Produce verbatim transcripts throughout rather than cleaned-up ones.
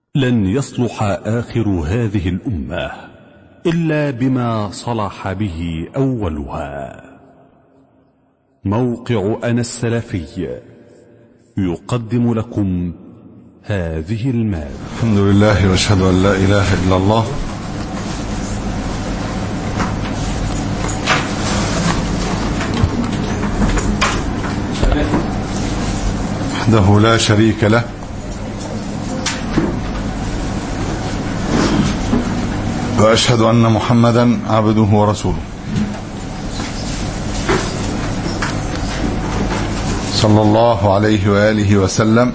لن يصلح آخر هذه الأمة إلا بما صلح به أولها. موقع أنا السلفي يقدم لكم هذه المادة. الحمد لله واشهد أن لا إله إلا الله وحده لا شريك له وأشهد أن محمدا عبده ورسوله صلى الله عليه وآله وسلم.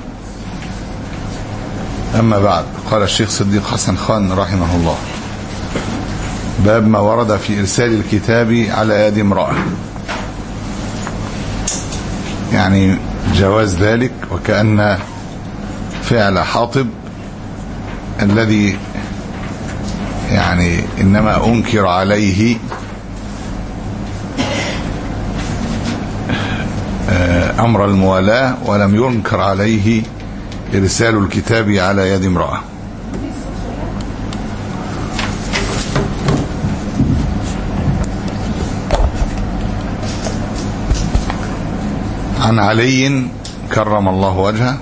أما بعد، قال الشيخ صديق حسن خان رحمه الله: باب ما ورد في إرسال الكتاب على يد امرأة، يعني جواز ذلك، وكأن فعل حاطب الذي يعني إنما أنكر عليه أمر الموالاة ولم ينكر عليه إرسال الكتاب على يد امرأة. عن علي كرم الله وجهه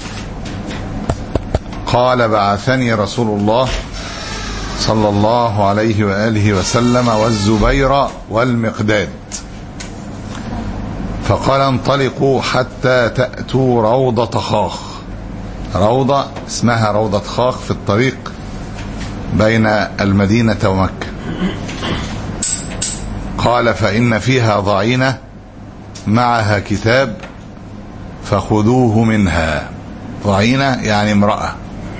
قال: بعثني رسول الله صلى الله عليه وآله وسلم والزبير والمقداد، فقال: انطلقوا حتى تأتوا روضة خاخ. روضة اسمها روضة خاخ في الطريق بين المدينة ومكة. قال: فإن فيها ضعينة معها كتاب فخذوه منها. ضعينة يعني امرأة.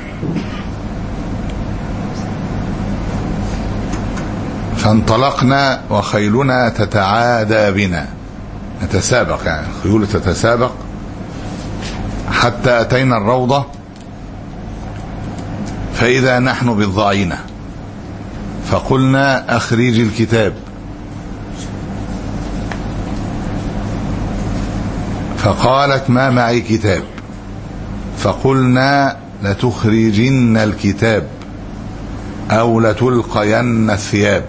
فانطلقنا وخيلنا تتعادى بنا، نتسابق، يعني الخيول تتسابق، حتى أتينا الروضة فإذا نحن بالضعينة، فقلنا: أخرج الكتاب. فقالت: ما معي كتاب. فقلنا: لتخرجن الكتاب أو لتلقين الثياب.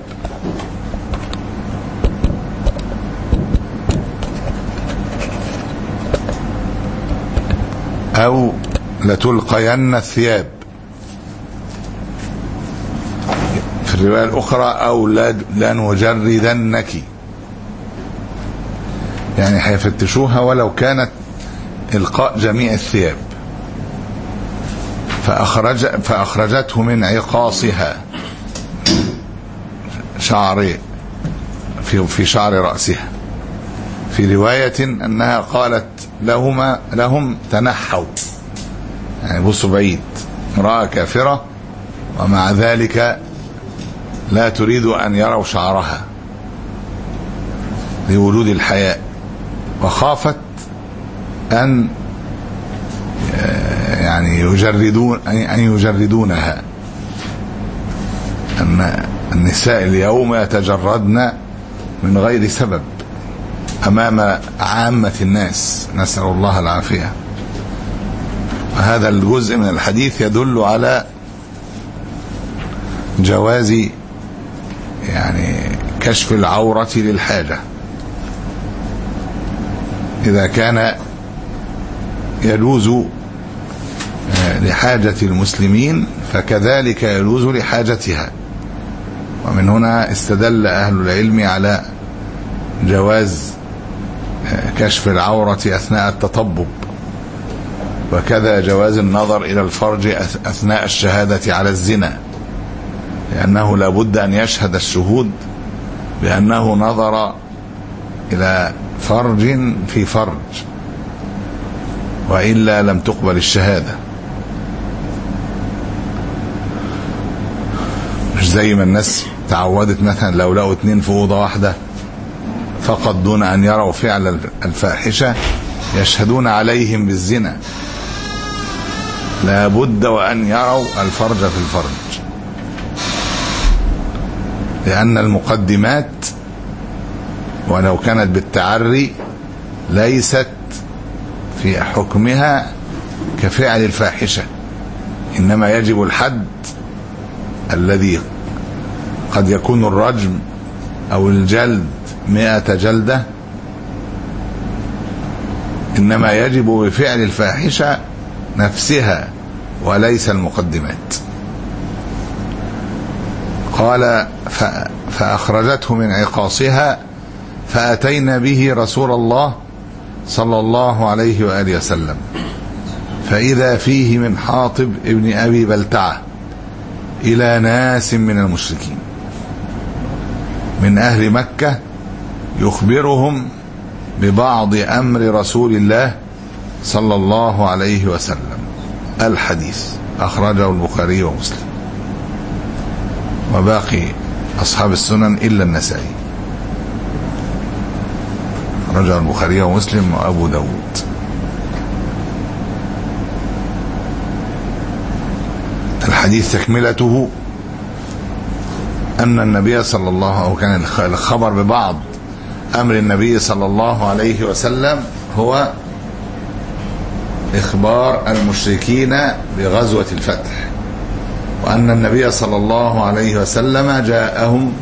أو لتلقين الثياب. في الرواية الأخرى: أو لنجردنك، يعني هيفتشوها ولو كانت إلقاء جميع الثياب. فأخرج فأخرجته من عقاصها، شعر في في شعر رأسها. في رواية أنها قالت لهما لهم: تنحوا، يعني بصوا بعيد. امرأة كافرة ومع ذلك لا تريد أن يروا شعرها لوجود الحياء، وخافت أن يعني يجردون أن يجردونها. أن النساء اليوم يتجردن من غير سبب أمام عامة الناس، نسأل الله العافية. وهذا الجزء من الحديث يدل على جواز يعني كشف العورة للحاجة، إذا كان يجوز لحاجة المسلمين فكذلك يجوز لحاجتها. ومن هنا استدل أهل العلم على جواز كشف العورة أثناء التطبب، وكذا جواز النظر إلى الفرج أثناء الشهادة على الزنا، لأنه لا بد أن يشهد الشهود بأنه نظر إلى فرج في فرج، وإلا لم تقبل الشهادة. مش زي ما الناس تعودت مثلا لو لقوا اتنين في أوضة واحدة فقط دون أن يروا فعل الفاحشة يشهدون عليهم بالزنا، لا بد وأن يروا الفرج في الفرج، لأن المقدمات ولو كانت بالتعري ليست في حكمها كفعل الفاحشة، إنما يجب الحد الذي قد يكون الرجم أو الجلد مئة جلدة، إنما يجب بفعل الفاحشة نفسها وليس المقدمات. قال فأخرجته من عقاصها فأتينا به رسول الله صلى الله عليه وآله وسلم فإذا فيه من حاطب ابن أبي بلتعة إلى ناس من المشركين من أهل مكة يخبرهم ببعض أمر رسول الله صلى الله عليه وسلم. الحديث أخرجه البخاري ومسلم وباقي أصحاب السنن إلا النسائي. أخرجه البخاري ومسلم وأبو داود. الحديث تكملته أن النبي صلى الله عليه وسلم، أو كان الخبر ببعض أمر النبي صلى الله عليه وسلم هو إخبار المشركين بغزوة الفتح، وأن النبي صلى الله عليه وسلم جاءهم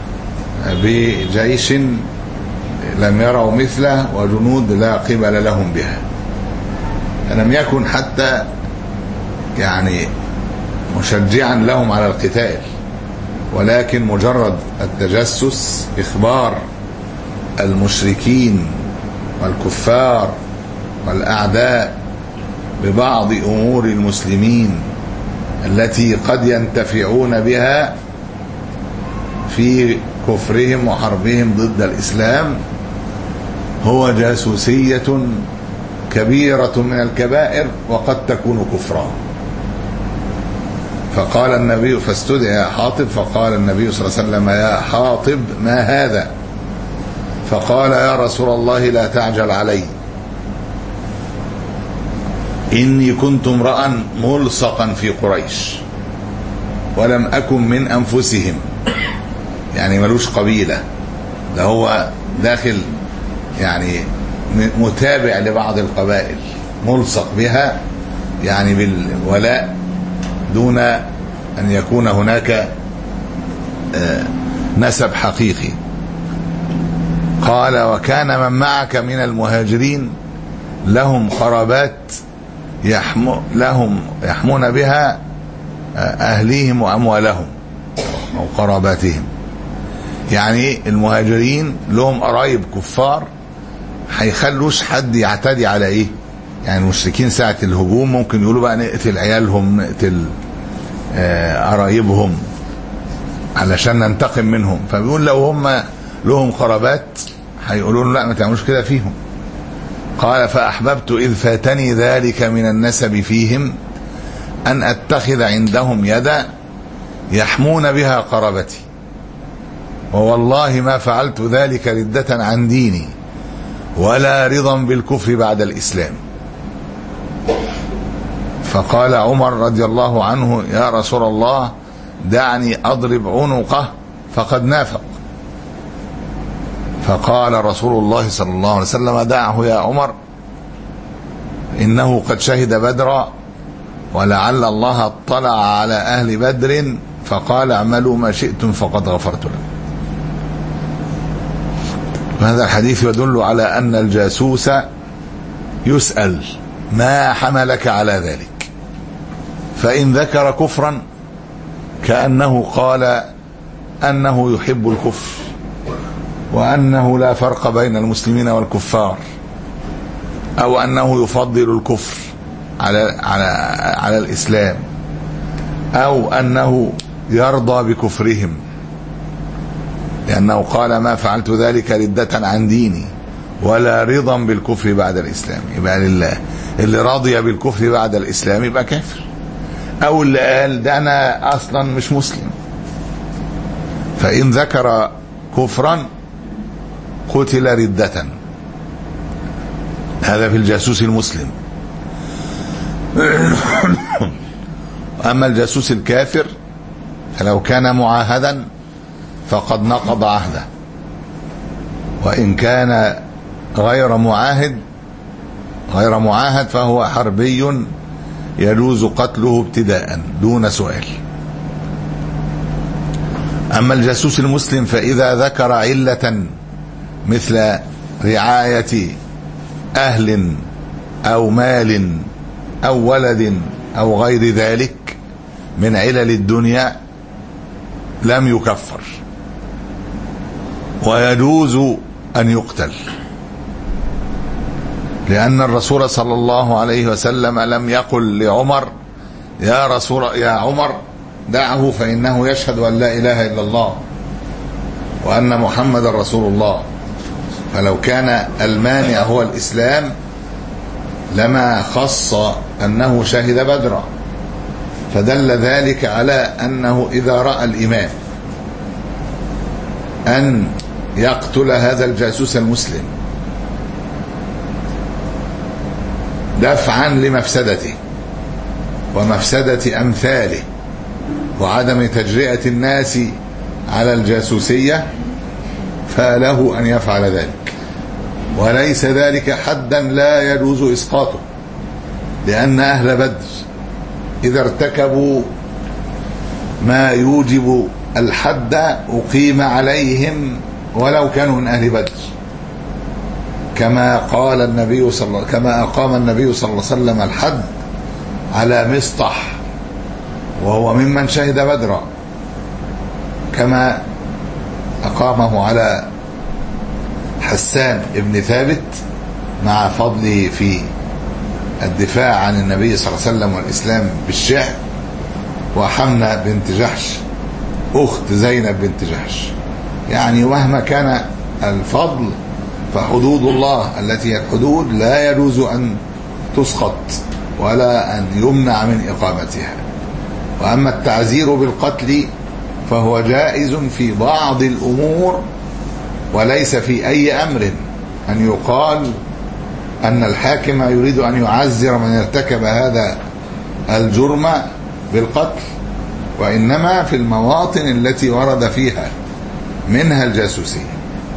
بجيش لم يروا مثله وجنود لا قبل لهم بها، فلم يكن حتى يعني مشجعا لهم على القتال، ولكن مجرد التجسس، إخبار المشركين والكفار والأعداء ببعض أمور المسلمين التي قد ينتفعون بها في كفرهم وحربهم ضد الإسلام، هو جاسوسية كبيرة من الكبائر وقد تكون كفرا. فقال النبي فاستدعي حاطب فقال النبي صلى الله عليه وسلم يا حاطب ما هذا؟ فقال يا رسول الله لا تعجل علي، إني كنت امرأ ملصقا في قريش ولم أكن من أنفسهم، يعني ملوش قبيلة، ده هو داخل يعني متابع لبعض القبائل ملصق بها، يعني بالولاء دون أن يكون هناك نسب حقيقي. قال وكان من معك من المهاجرين لهم قرابات يحمو لهم يحمون بها أهليهم وأموالهم أو قراباتهم، يعني المهاجرين لهم قرايب كفار هيخلوش حد يعتدي على ايه، يعني المشركين ساعة الهجوم ممكن يقولوا بقى نقتل عيالهم نقتل قرايبهم علشان ننتقم منهم، فبيقول لو هم لهم قرابات هيقولوا لا ما تعملوش كده فيهم. قال فأحببت إذ فاتني ذلك من النسب فيهم أن أتخذ عندهم يدا يحمون بها قرابتي، ووالله ما فعلت ذلك ردة عن ديني ولا رضا بالكفر بعد الإسلام. فقال عمر رضي الله عنه يا رسول الله دعني أضرب عنقه فقد نافق. فقال رسول الله صلى الله عليه وسلم دعه يا عمر إنه قد شهد بدرا ولعل الله اطلع على أهل بدر فقال اعملوا ما شئتم فقد غفرت لكم. هذا الحديث يدل على أن الجاسوس يسأل ما حملك على ذلك، فإن ذكر كفرا كأنه قال أنه يحب الكفر وأنه لا فرق بين المسلمين والكفار، أو أنه يفضل الكفر على على على الإسلام، أو أنه يرضى بكفرهم، لأنه قال ما فعلت ذلك ردة عن ديني ولا رضا بالكفر بعد الإسلام. يبقى لله اللي راضي بالكفر بعد الإسلام يبقى كافر، أو اللي قال ده أنا أصلا مش مسلم. فإن ذكر كفرا قتل ردة، هذا في الجاسوس المسلم. أما الجاسوس الكافر فلو كان معاهدا فقد نقض عهده، وإن كان غير معاهد غير معاهد فهو حربي يجوز قتله ابتداء دون سؤال. أما الجاسوس المسلم فإذا ذكر علة مثل رعاية أهل أو مال أو ولد أو غير ذلك من علل الدنيا لم يكفر ويجوز أن يقتل، لأن الرسول صلى الله عليه وسلم لم يقل لعمر يا رسول يا عمر دعه فإنه يشهد أن لا إله إلا الله وأن محمد رسول الله، فلو كان المانع هو الإسلام لما خص أنه شهد بدرا، فدل ذلك على أنه إذا رأى الإمام أن يقتل هذا الجاسوس المسلم دفعا لمفسدته ومفسدة أمثاله وعدم تجرئة الناس على الجاسوسية، فله أن يفعل ذلك، وليس ذلك حدا لا يجوز إسقاطه، لأن أهل بدر إذا ارتكبوا ما يوجب الحد أقيم عليهم ولو كانوا من أهل بدر، كما قال النبي صلى الله كما أقام النبي صلى الله عليه وسلم الحد على مصطح وهو ممن شهد بدرا، كما أقامه على حسان ابن ثابت مع فضله في الدفاع عن النبي صلى الله عليه وسلم والإسلام بالشعر، وحمنة بنت جحش أخت زينب بنت جحش. يعني مهما كان الفضل فحدود الله التي هي الحدود لا يجوز أن تسقط ولا أن يمنع من إقامتها. وأما التعزير بالقتل فهو جائز في بعض الأمور وليس في أي أمر، أن يقال أن الحاكم يريد أن يعزر من ارتكب هذا الجرم بالقتل، وإنما في المواطن التي ورد فيها منها الجاسوسية،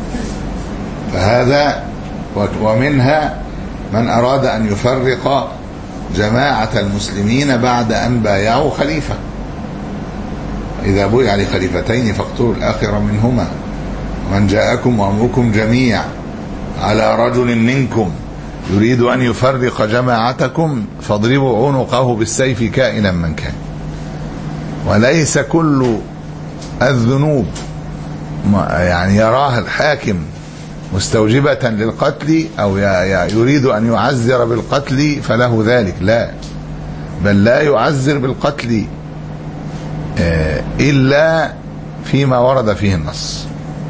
فهذا ومنها من أراد أن يفرق جماعة المسلمين بعد أن بايعوا خليفة، إذا بويع لخليفتين فاقتلوا الآخر منهما، ومن جاءكم وأمركم جميع على رجل منكم يريد أن يفرق جماعتكم فاضربوا عنقه بالسيف كائنا من كان. وليس كل الذنوب يعني يراها الحاكم مستوجبة للقتل أو يريد أن يعزر بالقتل فله ذلك، لا، بل لا يعزر بالقتل إلا فيما ورد فيه النص.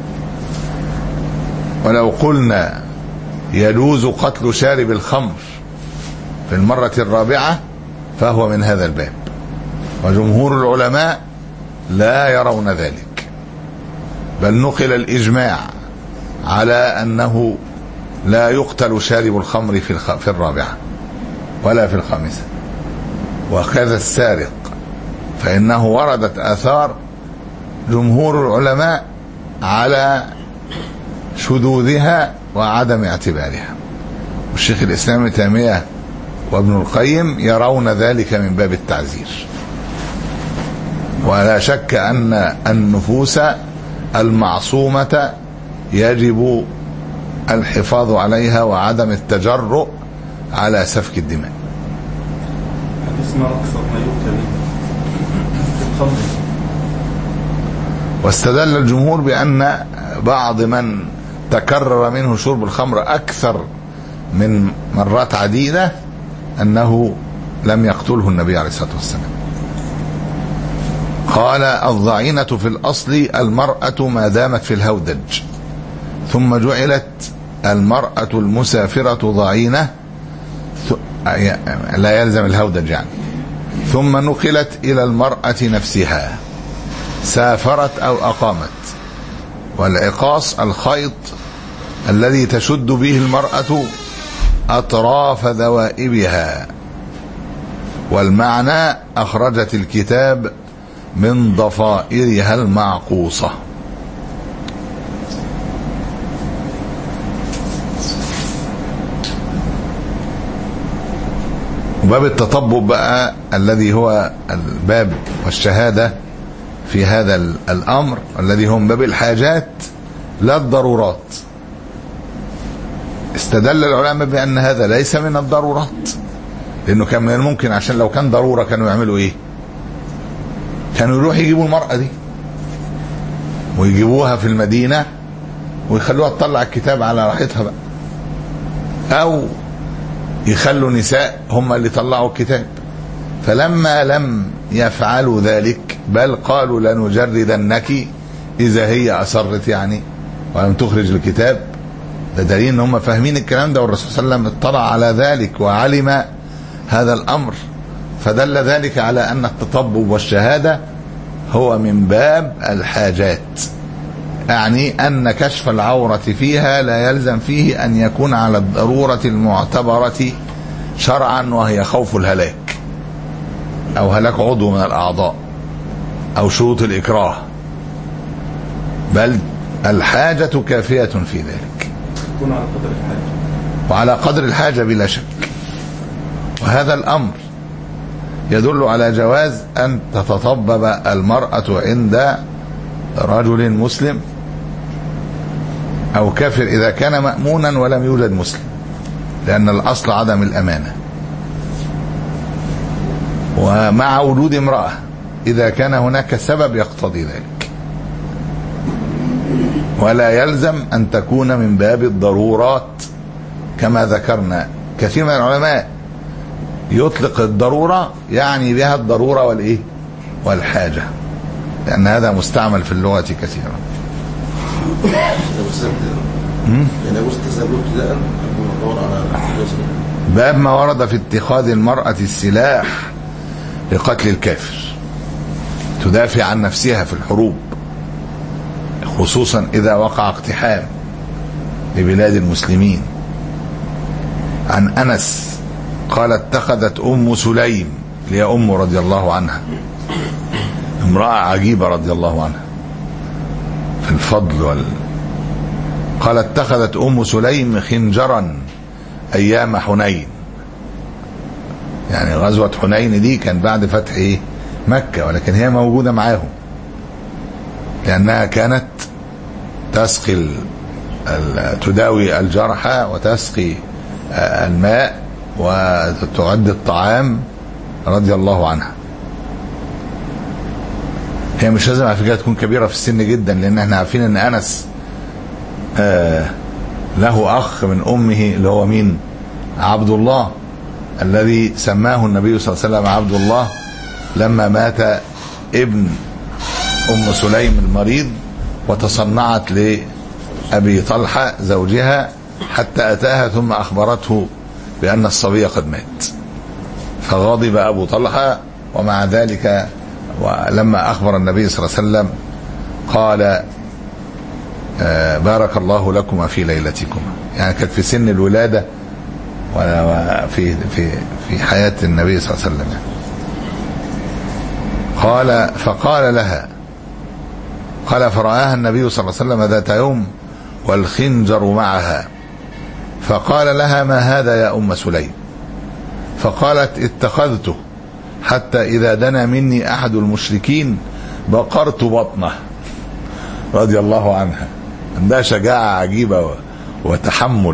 ولو قلنا يجوز قتل شارب الخمر في المرة الرابعة فهو من هذا الباب، وجمهور العلماء لا يرون ذلك، بل نقل الإجماع على أنه لا يقتل شارب الخمر في في الرابعة ولا في الخامسة، وكذا السارق، فإنه وردت آثار جمهور العلماء على شذوذها وعدم اعتبارها، والشيخ الإسلام ابن تيمية وابن القيم يرون ذلك من باب التعزير. ولا شك أن النفوس المعصومة يجب الحفاظ عليها وعدم التجرؤ على سفك الدماء. اسمع أكثر ما يقتل في الخمر. واستدل الجمهور بأن بعض من تكرر منه شرب الخمر أكثر من مرات عديدة أنه لم يقتله النبي عليه الصلاة والسلام. قال الضعينة في الأصل المرأة ما دامت في الهودج، ثم جعلت المرأة المسافرة ضعينة لا يلزم الهودج يعني، ثم نقلت إلى المرأة نفسها سافرت أو أقامت. والعقاص الخيط الذي تشد به المرأة أطراف ذوائبها، والمعنى أخرجت الكتاب من ضفائرها المعقوصة. وباب التطبب بقى الذي هو الباب والشهادة في هذا الأمر الذي هم باب الحاجات لا الضرورات. استدل العلماء بأن هذا ليس من الضرورات، لأنه كان من الممكن عشان لو كان ضرورة كانوا يعملوا إيه؟ كانوا يروح يجيبوا المرأة دي ويجيبوها في المدينة ويخلوها تطلع الكتاب على راحتها بقى، أو يخلوا نساء هم اللي طلعوا الكتاب. فلما لم يفعلوا ذلك بل قالوا لنجردنك إذا هي أصرت يعني ولم تخرج الكتاب، ده دليل ان هم فاهمين الكلام ده، والرسول صلى الله عليه وسلم اطلع على ذلك وعلم هذا الأمر، فدل ذلك على أن التطبب والشهادة هو من باب الحاجات، يعني أن كشف العورة فيها لا يلزم فيه أن يكون على الضرورة المعتبرة شرعا وهي خوف الهلاك أو هلاك عضو من الأعضاء أو شروط الإكراه، بل الحاجة كافية في ذلك، تكون على قدر الحاجة وعلى قدر الحاجة بلا شك. وهذا الأمر يدل على جواز أن تتطبب المرأة عند رجل مسلم أو كافر إذا كان مأمونا ولم يوجد مسلم، لأن الأصل عدم الأمانة، ومع وجود امرأة إذا كان هناك سبب يقتضي ذلك، ولا يلزم أن تكون من باب الضرورات كما ذكرنا. كثير من العلماء يطلق الضرورة يعني بها الضرورة والإيه والحاجة، لأن هذا مستعمل في اللغة كثيرا. باب ما ورد في اتخاذ المرأة السلاح لقتل الكافر، تدافع عن نفسها في الحروب، خصوصا إذا وقع اقتحام لبلاد المسلمين. عن أنس قال اتخذت أم سليم لي أم رضي الله عنها، امرأة عجيبة رضي الله عنها في الفضل وال... قال اتخذت أم سليم خنجرا أيام حنين، يعني غزوة حنين دي كان بعد فتح إيه؟ مكة، ولكن هي موجودة معاهم لأنها كانت تسقي ال... تداوي الجرحى وتسقي الماء وتعد الطعام رضي الله عنها. هي مش لازم على فكرة تكون كبيرة في السن جدا، لأن احنا عارفين ان أنس آه له أخ من أمه اللي هو مين؟ عبد الله، الذي سماه النبي صلى الله عليه وسلم عبد الله لما مات ابن أم سليم المريض، وتصنعت لأبي طلحة زوجها حتى أتاها ثم أخبرته بأن الصبي قد مات، فغضب أبو طلحة، ومع ذلك ولما أخبر النبي صلى الله عليه وسلم قال بارك الله لكما في ليلتكما، يعني كانت في سن الولادة وفي في في حياة النبي صلى الله عليه وسلم. قال فقال لها، قال فرآها النبي صلى الله عليه وسلم ذات يوم والخنجر معها، فقال لها ما هذا يا أم سليم؟ فقالت اتخذته حتى إذا دنا مني أحد المشركين بقرت بطنه، رضي الله عنها. عندها شجاعة عجيبة وتحمل،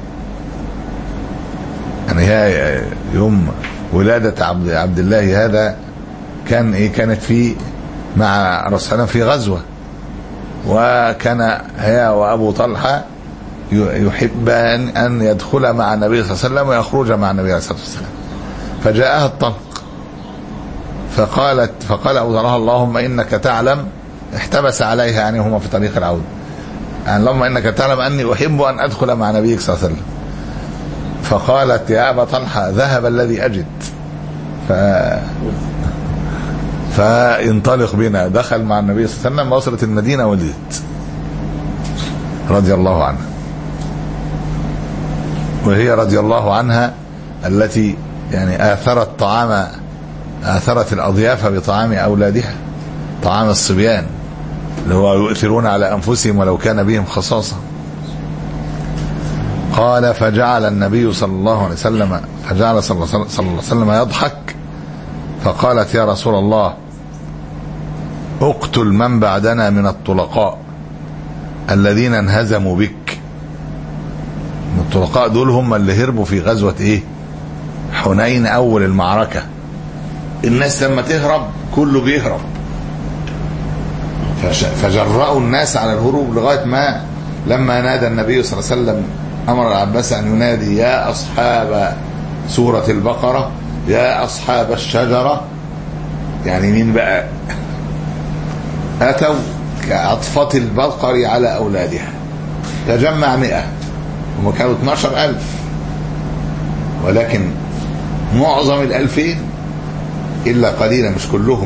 يعني هي يوم ولادة عبد, عبد الله هذا كان إيه؟ كانت في مع رسول الله في غزوة، وكان هي وأبو طلحة يحبان أن يدخل مع النبي صلى الله عليه وسلم ويخرج مع النبي عليه الصلاة والسلام، فجاءها الطلق فقالت فقال أبو طلحة اللهم إنك تعلم، احتبس عليها يعني هما في طريق العودة، يعني اللهم إنك تعلم أني أحب أن أدخل مع نبيك صلى الله عليه وسلم. فقالت يا أبا طلحة ذهب الذي أجد، ف فانطلق بنا. دخل مع النبي صلى الله عليه وسلم، وصلت المدينة ولدت رضي الله عنها، وهي رضي الله عنها التي يعني آثرت طعام آثرت الأضياف بطعام أولادها، طعام الصبيان اللي هو يؤثرون على أنفسهم ولو كان بهم خصاصة. قال فجعل النبي صلى الله عليه وسلم فجعل صلى الله عليه وسلم يضحك، فقالت يا رسول الله اقتل من بعدنا من الطلقاء الذين انهزموا بك. الطلقاء دول هم اللي هربوا في غزوة ايه؟ حنين، اول المعركة. الناس لما تهرب كله بيهرب، فجرأوا الناس على الهروب لغاية ما لما نادى النبي صلى الله عليه وسلم امر العباس ان ينادي يا اصحاب سورة البقرة يا اصحاب الشجرة. يعني مين بقى؟ اتوا كأطفة البقر على اولادها. تجمع مئة، هم كانوا اثناشر ألف، ولكن معظم الألفين إلا قليلا مش كلهم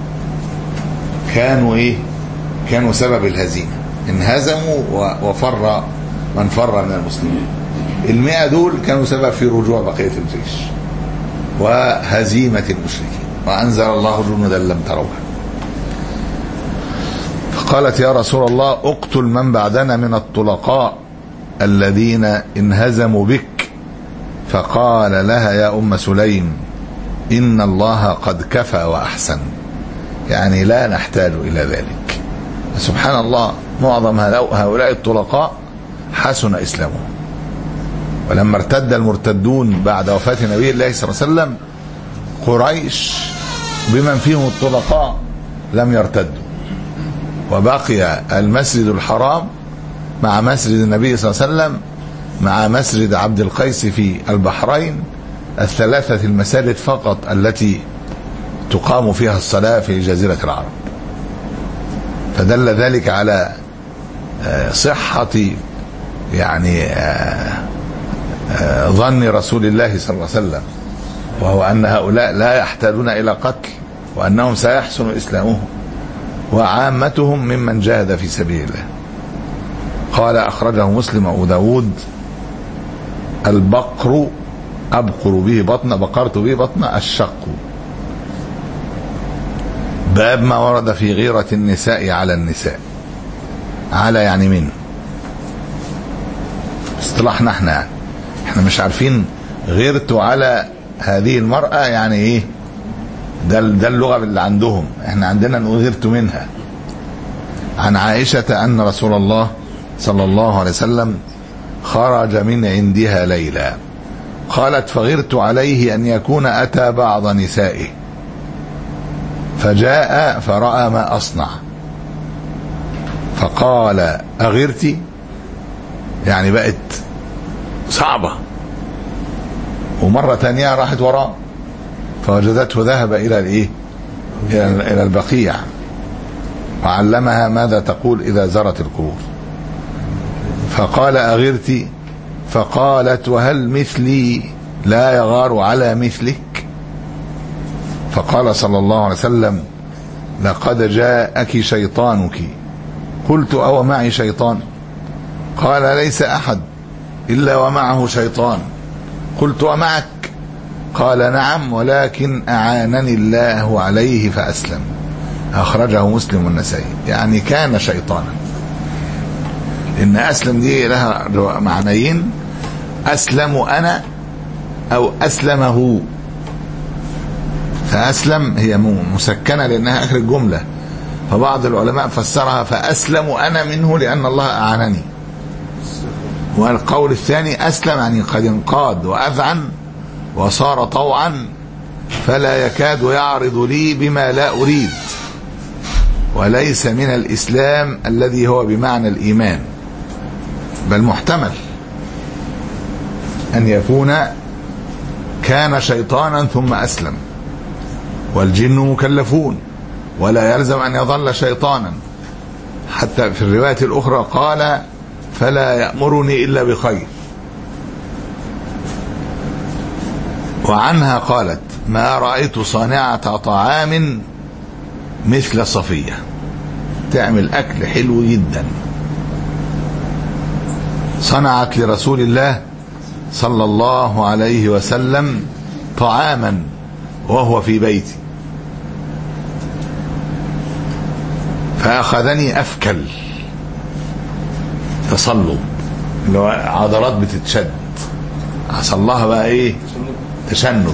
كانوا إيه؟ كانوا سبب الهزيمة، انهزموا وفر من فر من المسلمين. المئة دول كانوا سبب في رجوع بقية الجيش وهزيمة المشركين، وأنزل الله جنودا لم تروها. فقالت يا رسول الله اقتل من بعدنا من الطلقاء الذين انهزموا بك. فقال لها يا أم سليم إن الله قد كفى وأحسن، يعني لا نحتاج إلى ذلك. سبحان الله، معظم هؤلاء الطلقاء حسن إسلامهم، ولما ارتد المرتدون بعد وفاة نبي الله صلى الله عليه وسلم قريش بمن فيهم الطلقاء لم يرتدوا، وبقي المسجد الحرام مع مسجد النبي صلى الله عليه وسلم مع مسجد عبد القيس في البحرين، الثلاثة المساجد فقط التي تقام فيها الصلاة في جزيرة العرب. فدل ذلك على صحة يعني ظن رسول الله صلى الله عليه وسلم، وهو أن هؤلاء لا يحتاجون إلى قتل، وأنهم سيحسن إسلامهم، وعامتهم ممن جاهد في سبيل الله. قال أخرجه مسلم وأبو داود البقر أبقر به بطن، بقرت به بطن الشق. باب ما ورد في غيرة النساء على النساء. على يعني من اصطلاحنا احنا احنا مش عارفين غيرته على هذه المرأة يعني ايه، ده ده اللغة اللي عندهم، احنا عندنا نقول غيرت منها. عن عائشة أن رسول الله صلى الله عليه وسلم خرج من عندها ليلا، قالت فغرت عليه أن يكون أتى بعض نسائه فجاء فرأى ما أصنع فقال أغرتي، يعني بقت صعبة. ومرة تانية راحت وراه فوجدته ذهب إلى الإيه؟ إلى البقيع وعلمها ماذا تقول إذا زرت القبور. فقال أغرتي، فقالت وهل مثلي لا يغار على مثلك؟ فقال صلى الله عليه وسلم لقد جاءك شيطانك. قلت أو معي شيطان؟ قال ليس أحد إلا ومعه شيطان. قلت ومعك؟ قال نعم ولكن أعانني الله عليه فأسلم. أخرجه مسلم والنسائي. يعني كان شيطانا، إن أسلم دي لها معنيين، أسلم أنا أو أسلمه. فأسلم هي مسكنة لأنها آخر الجملة، فبعض العلماء فسرها فأسلم أنا منه لأن الله أعانني. والقول الثاني أسلم يعني قد انقاد وأذعن وصار طوعا فلا يكاد يعرض لي بما لا أريد، وليس من الإسلام الذي هو بمعنى الإيمان، بل محتمل أن يكون كان شيطانا ثم أسلم، والجن مكلفون ولا يلزم أن يظل شيطانا. حتى في الرواية الأخرى قال فلا يأمرني إلا بخير. وعنها قالت ما رأيت صانعة طعام مثل صفية، تعمل أكل حلو جدا. صنعت لرسول الله صلى الله عليه وسلم طعاما وهو في بيتي، فأخذني أفكل تصلب اللي هو عضلات بتتشد، حصل لها بقى ايه؟ تشنج.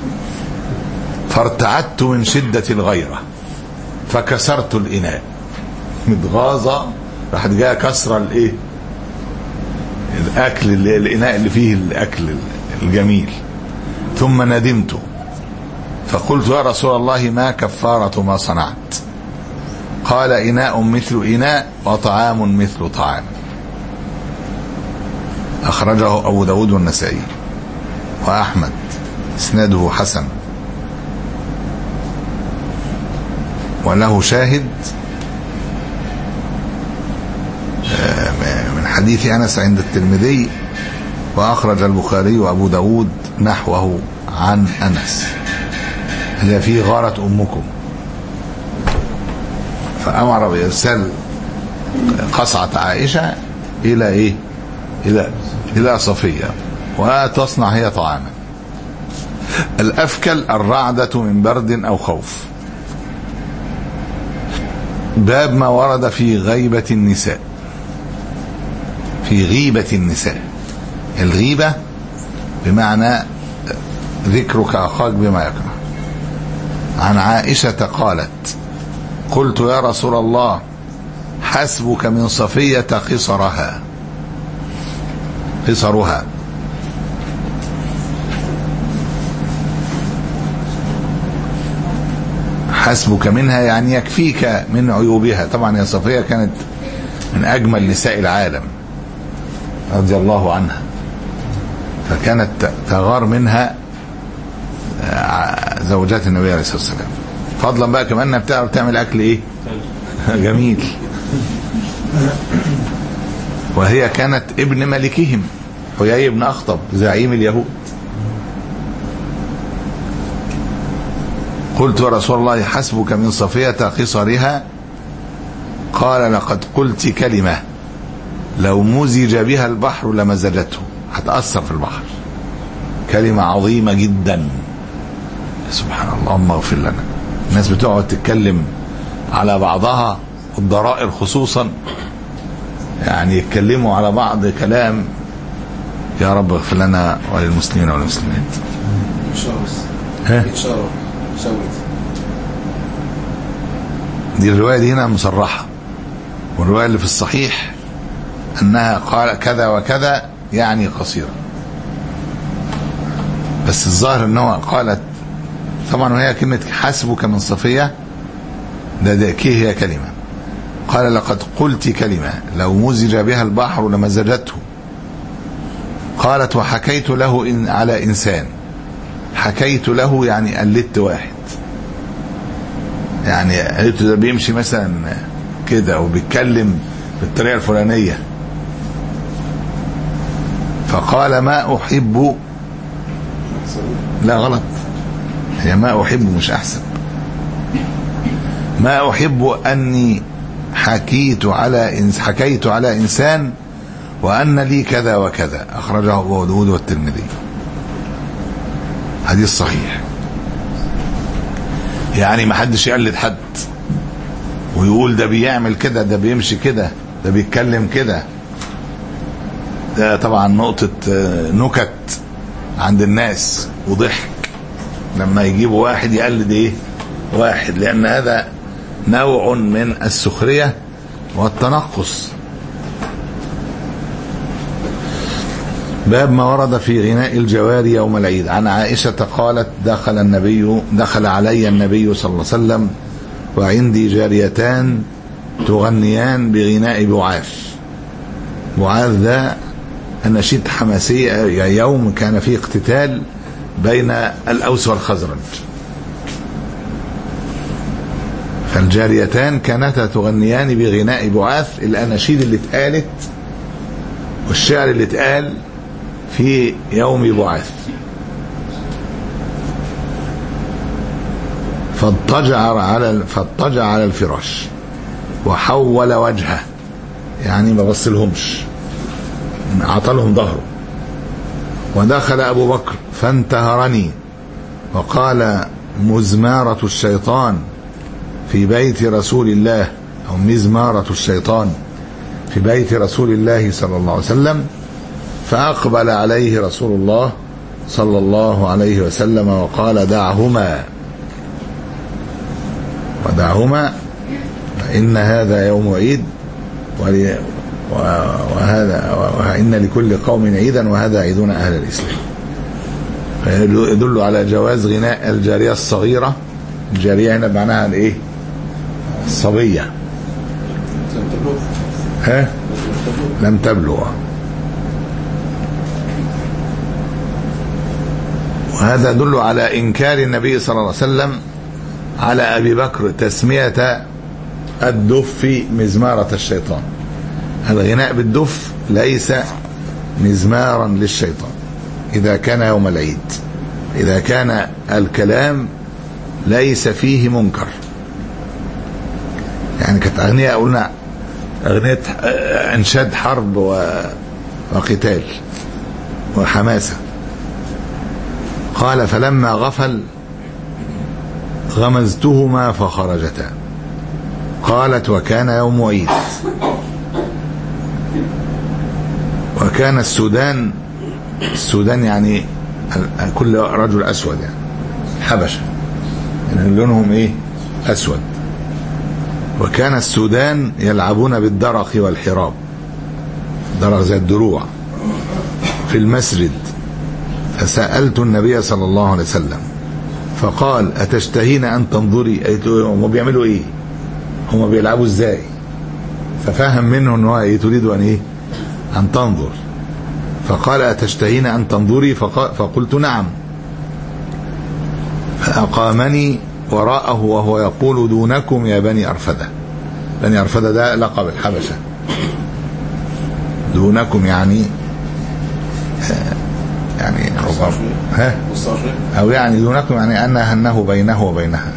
فارتعدت من شدة الغيرة فكسرت الإناء. متغاظة راحت جايه كسرة الايه؟ الاكل اللي الاناء اللي فيه الاكل الجميل. ثم ندمت فقلت يا رسول الله ما كفارة ما صنعت؟ قال إناء مثل إناء وطعام مثل طعام. أخرجه أبو داود والنسائي وأحمد، إسناده حسن وله شاهد من حديث أنس عند الترمذي، وأخرج البخاري وأبو داود نحوه عن أنس اللي فيه غارت أمكم، فأمر بإرسال قصعة عائشة إلى إيه؟ إلى إلى صفية وتصنع هي طعاما. الأفكل الرعدة من برد أو خوف. باب ما ورد في غيبة النساء، في غيبة النساء. الغيبة بمعنى ذكرك أخاك بما يكره. عن عائشة قالت قلت يا رسول الله حسبك من صفية قصرها قصرها حسبك منها يعني يكفيك من عيوبها. طبعا يا صفية كانت من أجمل نساء العالم رضي الله عنها، فكانت تغار منها زوجات النبي عليه الصلاة والسلام، فضلا بقى كمان انها بتعرف تعمل اكل ايه جميل. وهي كانت ابن ملكهم حيي بن أخطب زعيم اليهود. قلت يا رسول الله حسبك من صفية قصرها؟ قال لقد قلت كلمة لو مزج بها البحر لمزجته، هتأثر في البحر. كلمة عظيمة جدا. سبحان الله، اللهم اغفر لنا. الناس بتقعد تتكلم على بعضها والضرائر خصوصا، يعني يتكلموا على بعض كلام. يا رب اغفر لنا وللمسلمين والمسلمات. ها دي الرواية دي هنا مصرحة، والرواية اللي في الصحيح انها قال كذا وكذا يعني قصيرة، بس الظاهر انه قالت طبعا وهي كلمة حسبك من صفية ده ده كي هي كلمة. قال لقد قلت كلمة لو مزج بها البحر لمزجته. قالت وحكيت له إن على إنسان. حكيت له يعني قلدت واحد، يعني قلت ده بيمشي مثلا كده وبيتكلم بالطريقة الفلانية. فقال ما أحب، لا غلط، هي ما أحب مش أحسن. ما أحب أني حكيت على إنس حكيت على إنسان وأن لي كذا وكذا. أخرجه أبو داود والترمذي. حديث صحيح. يعني ما حدش يقلد حد ويقول ده بيعمل كده، ده بيمشي كده، ده بيتكلم كده. ده طبعا نقطة نكت عند الناس وضحك لما يجيبوا واحد يقلد ايه واحد، لأن هذا نوع من السخرية والتنقص. باب ما ورد في غناء الجواري يوم العيد. عن عائشة قالت دخل النبي دخل علي النبي صلى الله عليه وسلم وعندي جاريتان تغنيان بغناء بعاث. بعاث ذا النشيد حماسي، يوم كان فيه اقتتال بين الأوس والخزرج، فالجاريتان كانتا تغنيان بغناء بعاث. الأناشيد اللي اتقالت والشعر اللي اتقال في يوم بعاث. فاضطجع على فاضطجع على الفراش وحول وجهه، يعني ما بصلهمش، عطلهم ظهره. ودخل أبو بكر فانتهرني وقال مزمارة الشيطان في بيت رسول الله، أو مزمارة الشيطان في بيت رسول الله صلى الله عليه وسلم. فأقبل عليه رسول الله صلى الله عليه وسلم وقال دعهما ودعهما فإن هذا يوم عيد وهذا وإن لكل قوم عيدا وهذا عيدنا أهل الإسلام. يدل على جواز غناء الجارية الصغيرة. الجارية هنا معناها الايه؟ الصبية. ها؟ لم تبلغ. وهذا يدل على إنكار النبي صلى الله عليه وسلم على أبي بكر تسمية الدف مزمارة الشيطان. الغناء بالدف ليس مزمارا للشيطان إذا كان يوم العيد، إذا كان الكلام ليس فيه منكر. يعني كانت أغنية قلنا أغنية إنشاد حرب وقتال وحماسة. قال فلما غفل غمزتهما فخرجتا. قالت وكان يوم عيد وكان السودان، السودان يعني كل رجل أسود، يعني حبشة يعني لونهم إيه؟ أسود. وكان السودان يلعبون بالدرق والحراب، درق زي الدروع، في المسجد. فسألت النبي صلى الله عليه وسلم فقال أتشتهين أن تنظري؟ هم بيعملوا إيه؟ هم بيلعبوا إزاي؟ ففهم منه أنه تريد أن إيه؟ أن تنظر. فقال أتشتهين أن تنظري؟ فقلت نعم. فأقامني وراءه وهو يقول دونكم يا بني أرفدة. بني أرفدة ده لقب الحبشة. دونكم يعني يعني ها أو يعني دونكم يعني أن هنه بينه وبينها.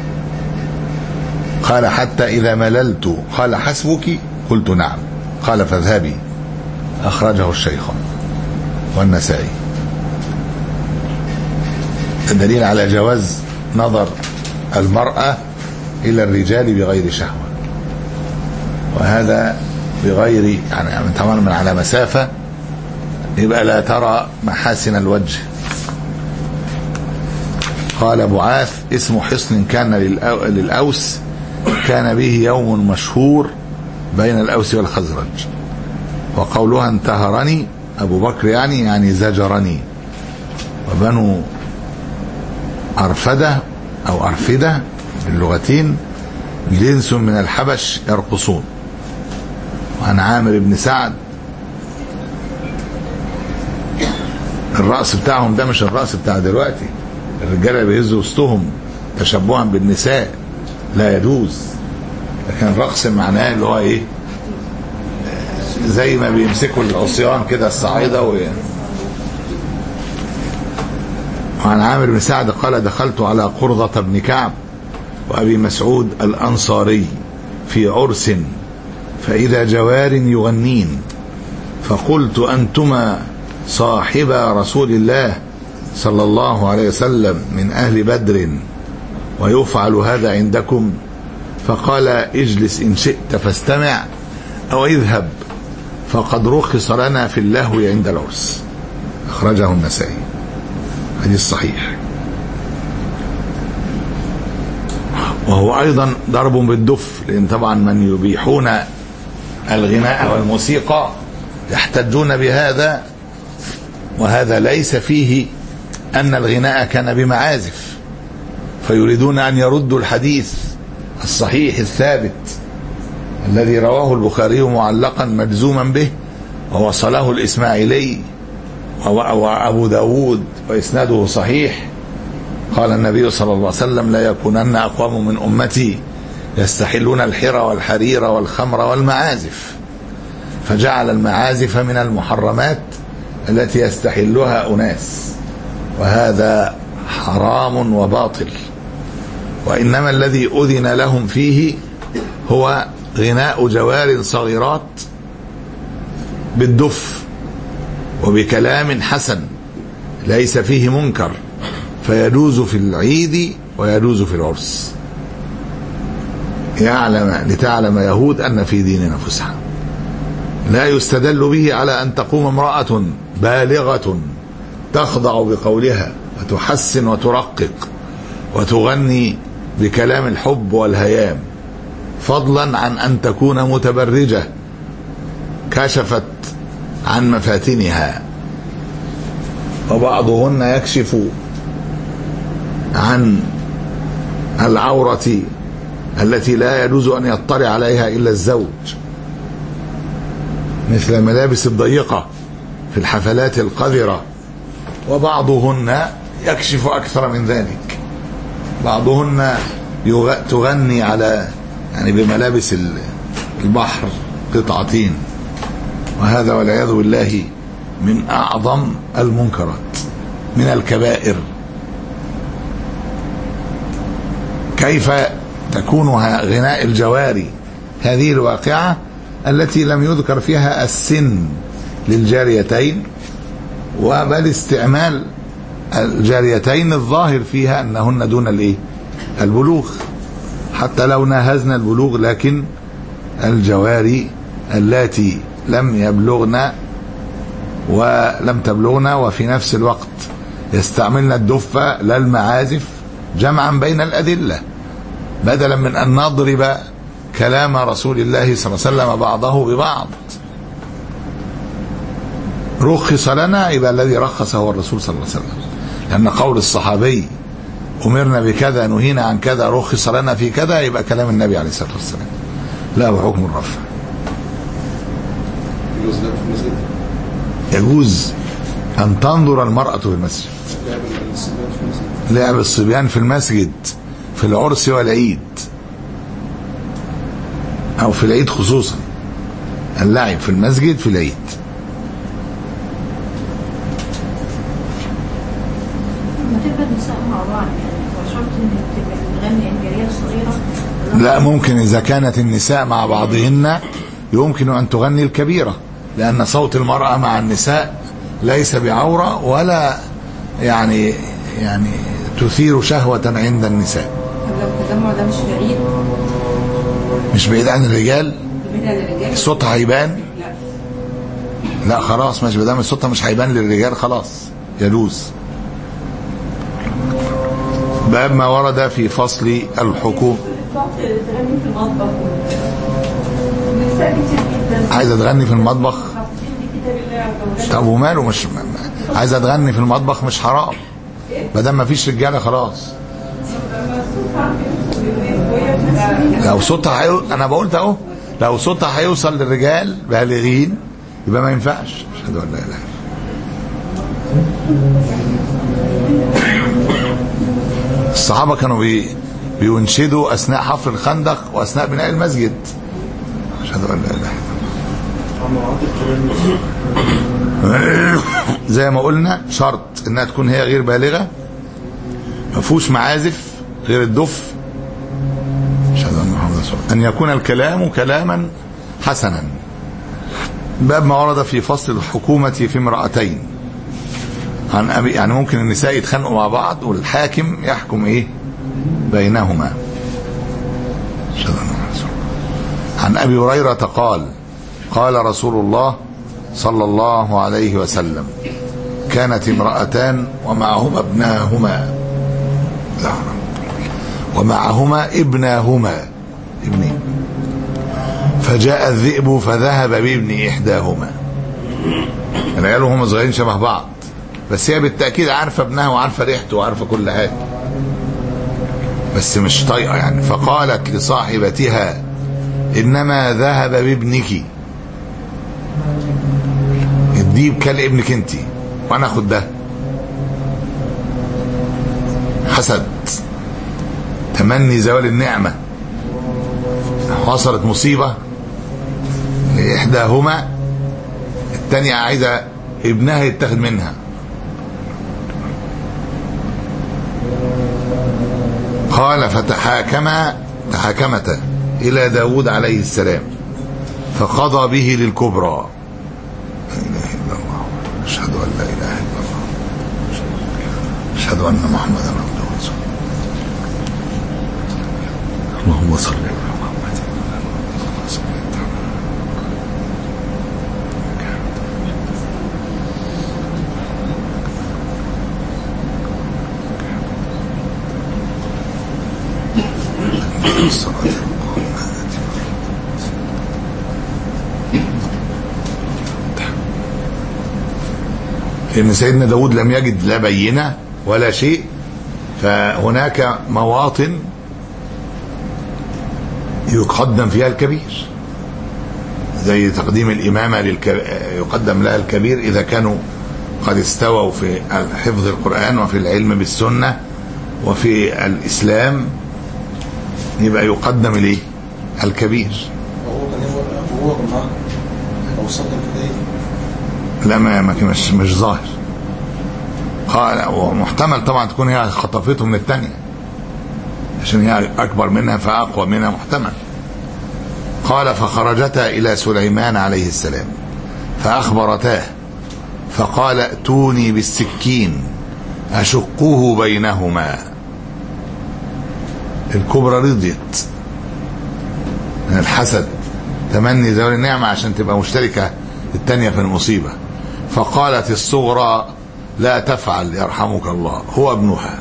قال حتى إذا مللت قال حسبك؟ قلت نعم. قال فاذهبي. أخرجه الشيخان والنسائي. الدليل على جواز نظر المرأة إلى الرجال بغير شهوة، وهذا بغير يعني طبعا من على مسافة يبقى لا ترى محاسن الوجه. قال بعاث اسم حصن كان للأوس كان به يوم مشهور بين الأوس والخزرج. وقولها انتهرني أبو بكر يعني يعني زجرني. وبنو أرفدة أو أرفدة باللغتين جنس من الحبش يرقصون. وعن عامر بن سعد الرأس بتاعهم ده مش الرأس بتاع دلوقتي، الرجالة بيهزوا وسطهم تشبها بالنساء، لا يجوز. لكن الرقص معناه اللي هو ايه؟ زي ما بيمسكوا العصيان كده الصعيدة و... وعن عامر بن سعد قال دخلت على قرظة بن كعب وأبي مسعود الأنصاري في عرس فإذا جوار يغنين فقلت أنتما صاحبا رسول الله صلى الله عليه وسلم من أهل بدر ويفعل هذا عندكم؟ فقال اجلس إن شئت فاستمع أو اذهب فقد رخص لنا في اللهو عند العرس. أخرجه النسائي. حديث صحيح. وهو أيضا ضرب بالدف، لأن طبعا من يبيحون الغناء والموسيقى يحتجون بهذا، وهذا ليس فيه أن الغناء كان بمعازف، فيريدون أن يردوا الحديث الصحيح الثابت الذي رواه البخاري معلقا مجزوما به ووصله الإسماعيلي وأبو داود وإسناده صحيح. قال النبي صلى الله عليه وسلم لا يكونن أقوام من أمتي يستحلون الحر والحرير والخمر والمعازف، فجعل المعازف من المحرمات التي يستحلها أناس، وهذا حرام وباطل. وإنما الذي أذن لهم فيه هو غناء جوار صغيرات بالدف وبكلام حسن ليس فيه منكر، فيجوز في العيد ويجوز في العرس. يعلم لتعلم يهود أن في ديننا فسحة. لا يستدل به على أن تقوم امرأة بالغة تخضع بقولها وتحسن وترقق وتغني بكلام الحب والهيام، فضلا عن أن تكون متبرجة كشفت عن مفاتنها، وبعضهن يكشف عن العورة التي لا يجوز أن يطلع عليها إلا الزوج، مثل الملابس الضيقة في الحفلات القذرة، وبعضهن يكشف أكثر من ذلك، بعضهن تغني على يعني بملابس البحر قطعتين، وهذا والعياذ بالله من أعظم المنكرات من الكبائر. كيف تكون غناء الجواري هذه الواقعة التي لم يذكر فيها السن للجاريتين، وبل استعمال الجاريتين الظاهر فيها أنهن دون الايه البلوغ، حتى لو ناهزن البلوغ، لكن الجواري اللاتي لم يبلغن ولم تبلغن وفي نفس الوقت يستعملن الدف لا المعازف، جمعا بين الأدلة، بدلا من أن نضرب كلام رسول الله صلى الله عليه وسلم بعضه ببعض. رخص لنا، يبقى الذي رخص هو الرسول صلى الله عليه وسلم، لأن قول الصحابي أمرنا بكذا نهينا عن كذا رخص لنا في كذا، يبقى كلام النبي عليه الصلاة والسلام لا بحكم الرفع. يجوز أن تنظر المرأة في المسجد، لعب الصبيان في المسجد في العرس والعيد، أو في العيد خصوصا، اللعب في المسجد في العيد. لا، ممكن إذا كانت النساء مع بعضهن يمكن أن تغني الكبيرة، لأن صوت المرأة مع النساء ليس بعورة ولا يعني يعني تثير شهوة عند النساء. لو التجمع ده مش بعيد، مش بعيد عن الرجال، صوتها هيبان. لا لا خلاص، مش بدام صوتها مش هيبان للرجال خلاص يجوز. باب ما ورد في فصل الحكومة. عايزة تغني في المطبخ؟ طب وماله، مش عايزة تغني في المطبخ مش حرام، بدل ما فيش رجالة خلاص. لو صوتها حيو... انا بقولت اهو، لو صوتها هيوصل للرجال بالغين يبقى ما ينفعش. اشهد ان لا اله الا الله. الصحابة كانوا بي... بينشدوا اثناء حفر الخندق واثناء بناء المسجد. اشهد ان لا اله الا الله. زي ما قلنا شرط انها تكون هي غير بالغة، ما فيهوش معازف غير الدف، أن يكون الكلام كلاما حسنا. باب ما ورد في فصل الحكومة في امرأتين عن أبي، يعني ممكن النساء يتخانقوا مع بعض والحاكم يحكم ايه بينهما. عن أبي هريرة قال قال رسول الله صلى الله عليه وسلم كانت امرأتان ومعهما ابناهما ومعهما ابناهما ابنين، فجاء الذئب فذهب بابن إحداهما. العيال وهم صغيرين شبه بعض، بس هي بالتأكيد عارفة ابنها وعارفة ريحته وعارفة كل حاجة، بس مش طايقة يعني. فقالت لصاحبتها إنما ذهب بابنك، الديب كل ابنك انت وانا اخد ده. حسد، تمني زوال النعمة. حصلت مصيبة لإحداهما، الثانية عايزة ابنها يتاخد منها. قال فتحاكما تحاكمتا إلى داود عليه السلام فقضى به للكبرى. لا إله إلا الله، أشهد أن لا إله إلا الله، أشهد أن محمدا عبده ورسوله. اللهم صل على محمد. إن سيدنا داود لم يجد لا بينة ولا شيء، فهناك مواطن يقدم فيها الكبير، زي تقديم الإمامة للكبير، يقدم لها الكبير إذا كانوا قد استووا في حفظ القرآن وفي العلم بالسنة وفي الإسلام، يبقى يقدم إليه الكبير. وهو كان هو ابنها أو صدق كده؟ لا، ما مش مش ظاهر. قال ومحتمل طبعا تكون هي خطفته من الثانية عشان هي أكبر منها فأقوى منها، محتمل. قال فخرجتا إلى سليمان عليه السلام فأخبرتاه فقال ائتوني بالسكين أشقه بينهما. الكبرى رضيت من الحسد، تمني زوال النعمة عشان تبقى مشتركة الثانية في المصيبة. فقالت الصغرى لا تفعل يرحمك الله، هو ابنها.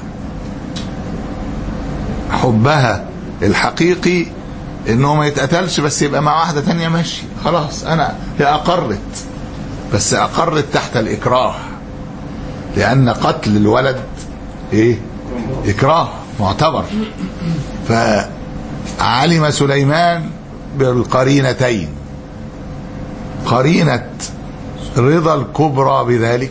حبها الحقيقي انه ما يتقتلش بس يبقى مع واحدة تانية ماشي خلاص. انا هي اقرت، بس اقرت تحت الاكراه، لان قتل الولد ايه؟ اكراه معتبر. فعلم سليمان بالقرينتين، قرينة رضا الكبرى بذلك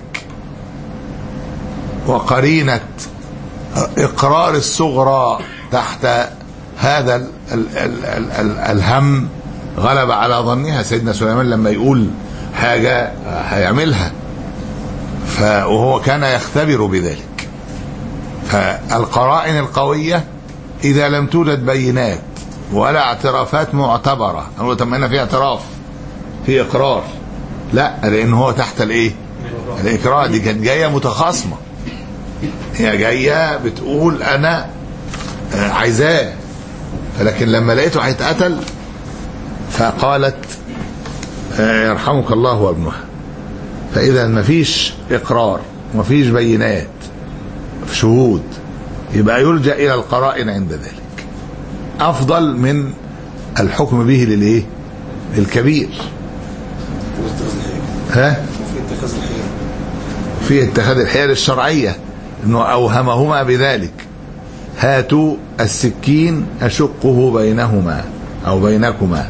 وقرينة اقرار الصغرى تحت هذا ال ال ال ال ال الهم غلب على ظنها. سيدنا سليمان لما يقول حاجة هيعملها، وهو كان يختبر بذلك. فالقرائن القوية إذا لم توجد بينات ولا اعترافات معتبرة، أقول طب ما هنا في اعتراف في إقرار، لا، لأن هو تحت الإيه؟ الإكراه. دي كانت جاية متخاصمة، هي جاية بتقول أنا عايزاه، فلكن لما لقيته هيتقتل فقالت يرحمك الله وابنها. فإذا مفيش إقرار ومفيش بينات في شهود، يبقى يلجأ إلى القرائن عند ذلك، أفضل من الحكم به للإيه؟ للكبير. ها؟ في اتخاذ الحيل الشرعية، إنه أوهمهما بذلك، هاتوا السكين أشقه بينهما أو بينكما.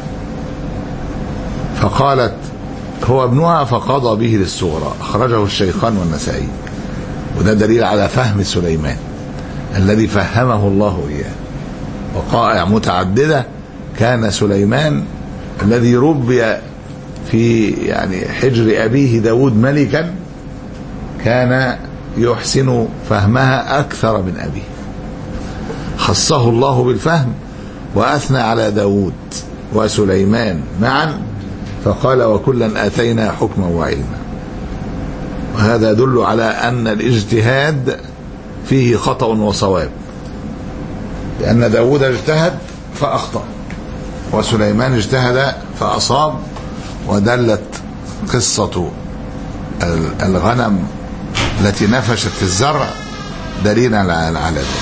فقالت هو ابنها فقضى به للصغرى. أخرجه الشيخان والنسائي. وده دليل على فهم سليمان الذي فهمه الله إياه. وقائع متعددة كان سليمان الذي ربي في يعني حجر أبيه داود ملكا كان يحسن فهمها أكثر من أبيه. خصه الله بالفهم وأثنى على داود وسليمان معا، فقال وكلا آتينا حكما وعلما. وهذا يدل على أن الاجتهاد فيه خطأ وصواب، لأن داود اجتهد فأخطأ وسليمان اجتهد فأصاب. ودلت قصة الغنم التي نفشت في الزرع دليلا على ذلك.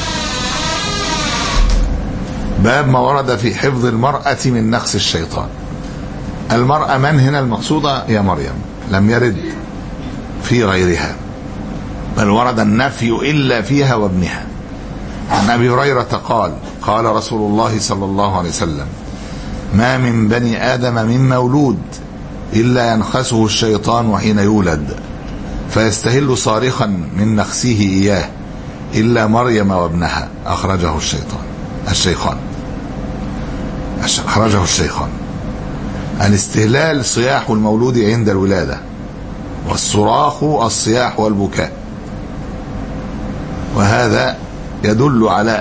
باب ما ورد في حفظ المرأة من نقص الشيطان. المرأة من هنا المقصودة هي مريم، لم يرد في غيرها، بل ورد النفي إلا فيها وابنها. عن أبي هريرة قال قال رسول الله صلى الله عليه وسلم ما من بني آدم من مولود إلا ينخسه الشيطان حين يولد فيستهل صارخا من نخسه إياه إلا مريم وابنها. أخرجه الشيطان الشيخان أخرجه الشيخان. الاستهلال صياح المولود عند الولادة، والصراخ الصياح والبكاء. وهذا يدل على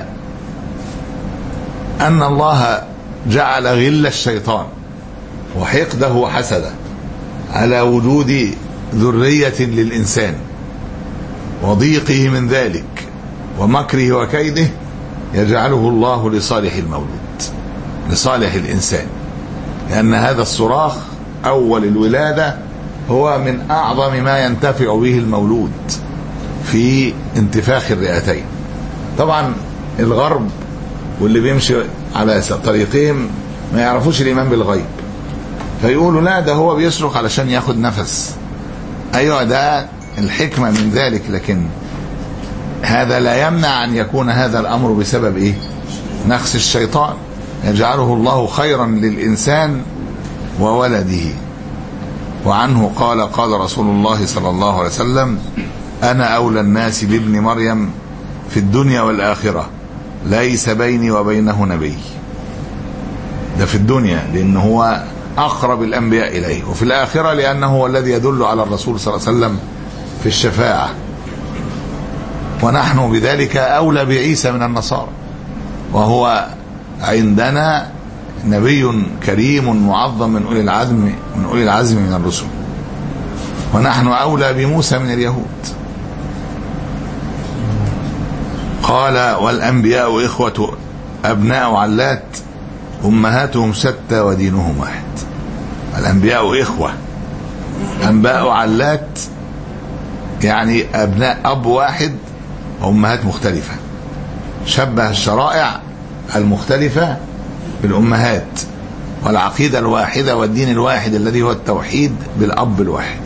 أن الله جعل غل الشيطان وحقده وحسده على وجود ذرية للإنسان وضيقه من ذلك ومكره وكيده، يجعله الله لصالح المولود، لصالح الإنسان، لأن هذا الصراخ أول الولادة هو من أعظم ما ينتفع به المولود في انتفاخ الرئتين. طبعا الغرب واللي بيمشي على طريقهم ما يعرفوش الإيمان بالغيب، فيقولوا لا ده هو بيصرخ علشان ياخد نفس. أيوة، ده الحكمة من ذلك، لكن هذا لا يمنع أن يكون هذا الأمر بسبب إيه؟ نخس الشيطان، يجعله الله خيرا للإنسان وولده. وعنه قال قال رسول الله صلى الله عليه وسلم: أنا أولى الناس بابن مريم في الدنيا والآخرة، ليس بيني وبينه نبي. ده في الدنيا لأنه هو أقرب الأنبياء إليه، وفي الآخرة لأنه هو الذي يدل على الرسول صلى الله عليه وسلم في الشفاعة. ونحن بذلك أولى بعيسى من النصارى، وهو عندنا نبي كريم معظم من أولي العزم من أولي العزم من الرسل، ونحن أولى بموسى من اليهود. قال: والأنبياء إخوة أبناء علات، أمهاتهم شتى ودينهم واحد. الأنبياء إخوة، أنباء علات يعني أبناء أب واحد وأمهات مختلفة. شبه الشرائع المختلفة بالأمهات، والعقيدة الواحدة والدين الواحد الذي هو التوحيد بالأب الواحد.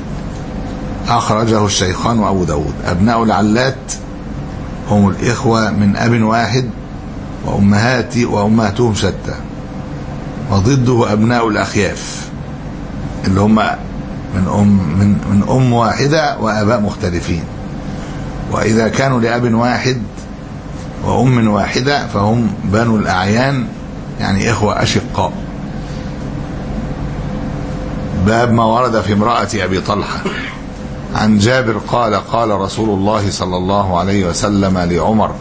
أخرجه الشيخان وأبو داود. أبناء العلات هم الإخوة من أب واحد وأمهات وأمهاتهم شتى، وضده أبناء الأخياف اللي هم من أم من من أم واحدة وآباء مختلفين. وإذا كانوا لأب واحد وأم واحدة فهم بنو الأعيان، يعني إخوة أشقاء. باب ما ورد في امرأة أبي طلحة. عن جابر قال: قال رسول الله صلى الله عليه وسلم لعمر: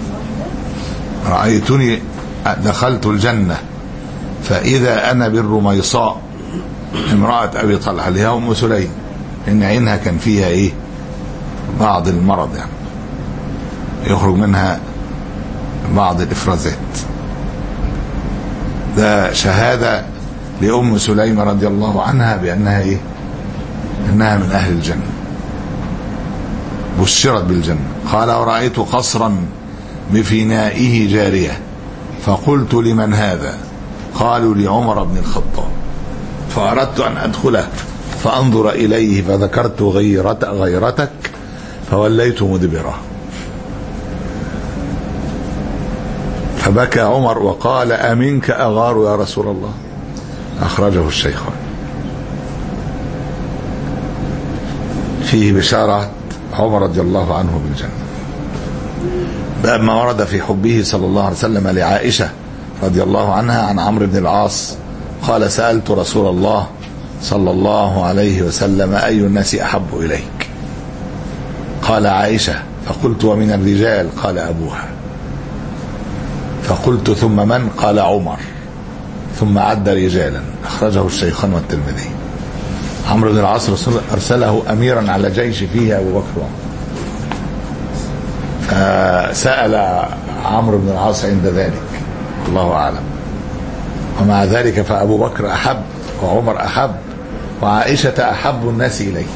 رأيتني دخلت الجنة فإذا أنا بالرميصاء، امرأة أبي طلحة اللي هي أم سليم، إن عينها كان فيها إيه؟ بعض المرض، يعني يخرج منها بعض الإفرازات. ده شهادة لأم سليم رضي الله عنها بأنها إيه؟ إنها من أهل الجنة، بشرت بالجنة. قال: ورأيت قصرا بفنائه جارية فقلت: لمن هذا؟ قالوا: لعمر بن الخطاب. فأردت أن أدخله فأنظر إليه فذكرت غيرت غيرتك فوليت مدبرا. فبكى عمر وقال: أمنك أغار يا رسول الله؟ أخرجه الشيخان. فيه بشارة عمر رضي الله عنه بالجنة. باب ما ورد في حبه صلى الله عليه وسلم لعائشة رضي الله عنها. عن عمرو بن العاص قال: سألت رسول الله صلى الله عليه وسلم: أي الناس أحب إليك؟ قال: عائشة. فقلت: ومن الرجال؟ قال: أبوها. فقلت: ثم من؟ قال: عمر. ثم عد رجالا. أخرجه الشيخان والترمذي. عمرو بن العاص أرسله أميرا على جيش فيه أبو بكر وعمر، فسأل عمرو بن العاص عند ذلك، الله أعلم. ومع ذلك فأبو بكر أحب وعمر أحب وعائشة أحب الناس إليه.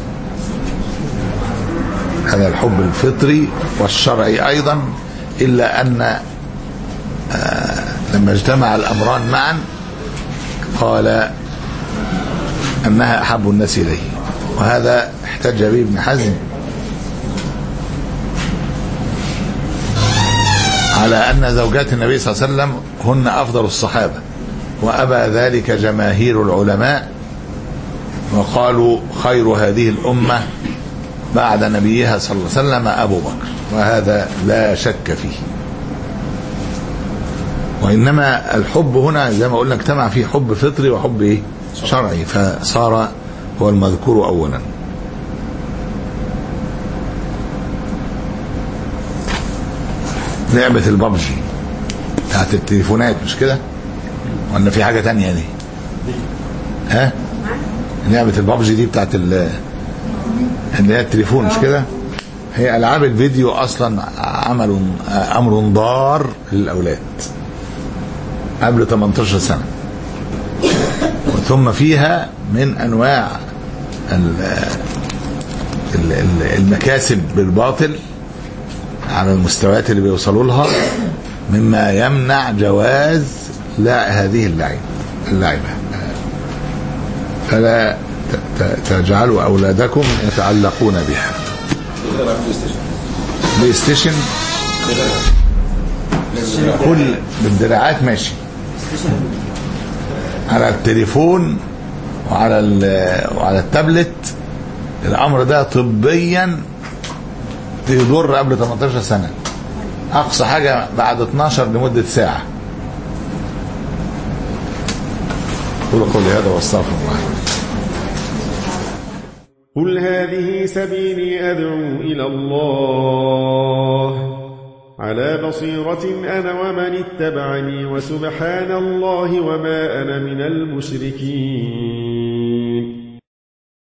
هذا الحب الفطري والشرعي أيضا، إلا أن لما اجتمع الأمران معا قال أنها أحب الناس إليه. وهذا احتج به ابن حزم على أن زوجات النبي صلى الله عليه وسلم هن أفضل الصحابة، وأبى ذلك جماهير العلماء، وقالوا: خير هذه الأمة بعد نبيها صلى الله عليه وسلم أبو بكر، وهذا لا شك فيه. وإنما الحب هنا زي ما قلنا اجتمع فيه حب فطري وحب إيه؟ شرعي، فصار هو المذكور أولا. لعبة البابجي بتاعت التليفونات مش كده؟ ولا في حاجة تانية دي؟ ها؟ لعبة البابجي دي بتاعت اللي هي التليفون مش كده؟ هي ألعاب الفيديو أصلا عملوا أمر ضار للأولاد قبل ثمانية عشر سنة، ثم فيها من أنواع المكاسب بالباطل على المستويات اللي بيوصلوا لها، مما يمنع جواز لا هذه اللعبة اللعبة فلا تجعلوا أولادكم يتعلقون بها. بلاي ستيشن كل بالدراعات ماشي، على التليفون وعلى وعلى التابلت الأمر ده طبيا يضر قبل ثمانية عشر سنة، أقصى حاجة بعد اتناشر لمدة ساعة. قولوا قولي هذا واستغفر الله. قل هذه سبيلي أدعو إلى الله على بصيرة أنا ومن اتبعني وسبحان الله وما أنا من المشركين.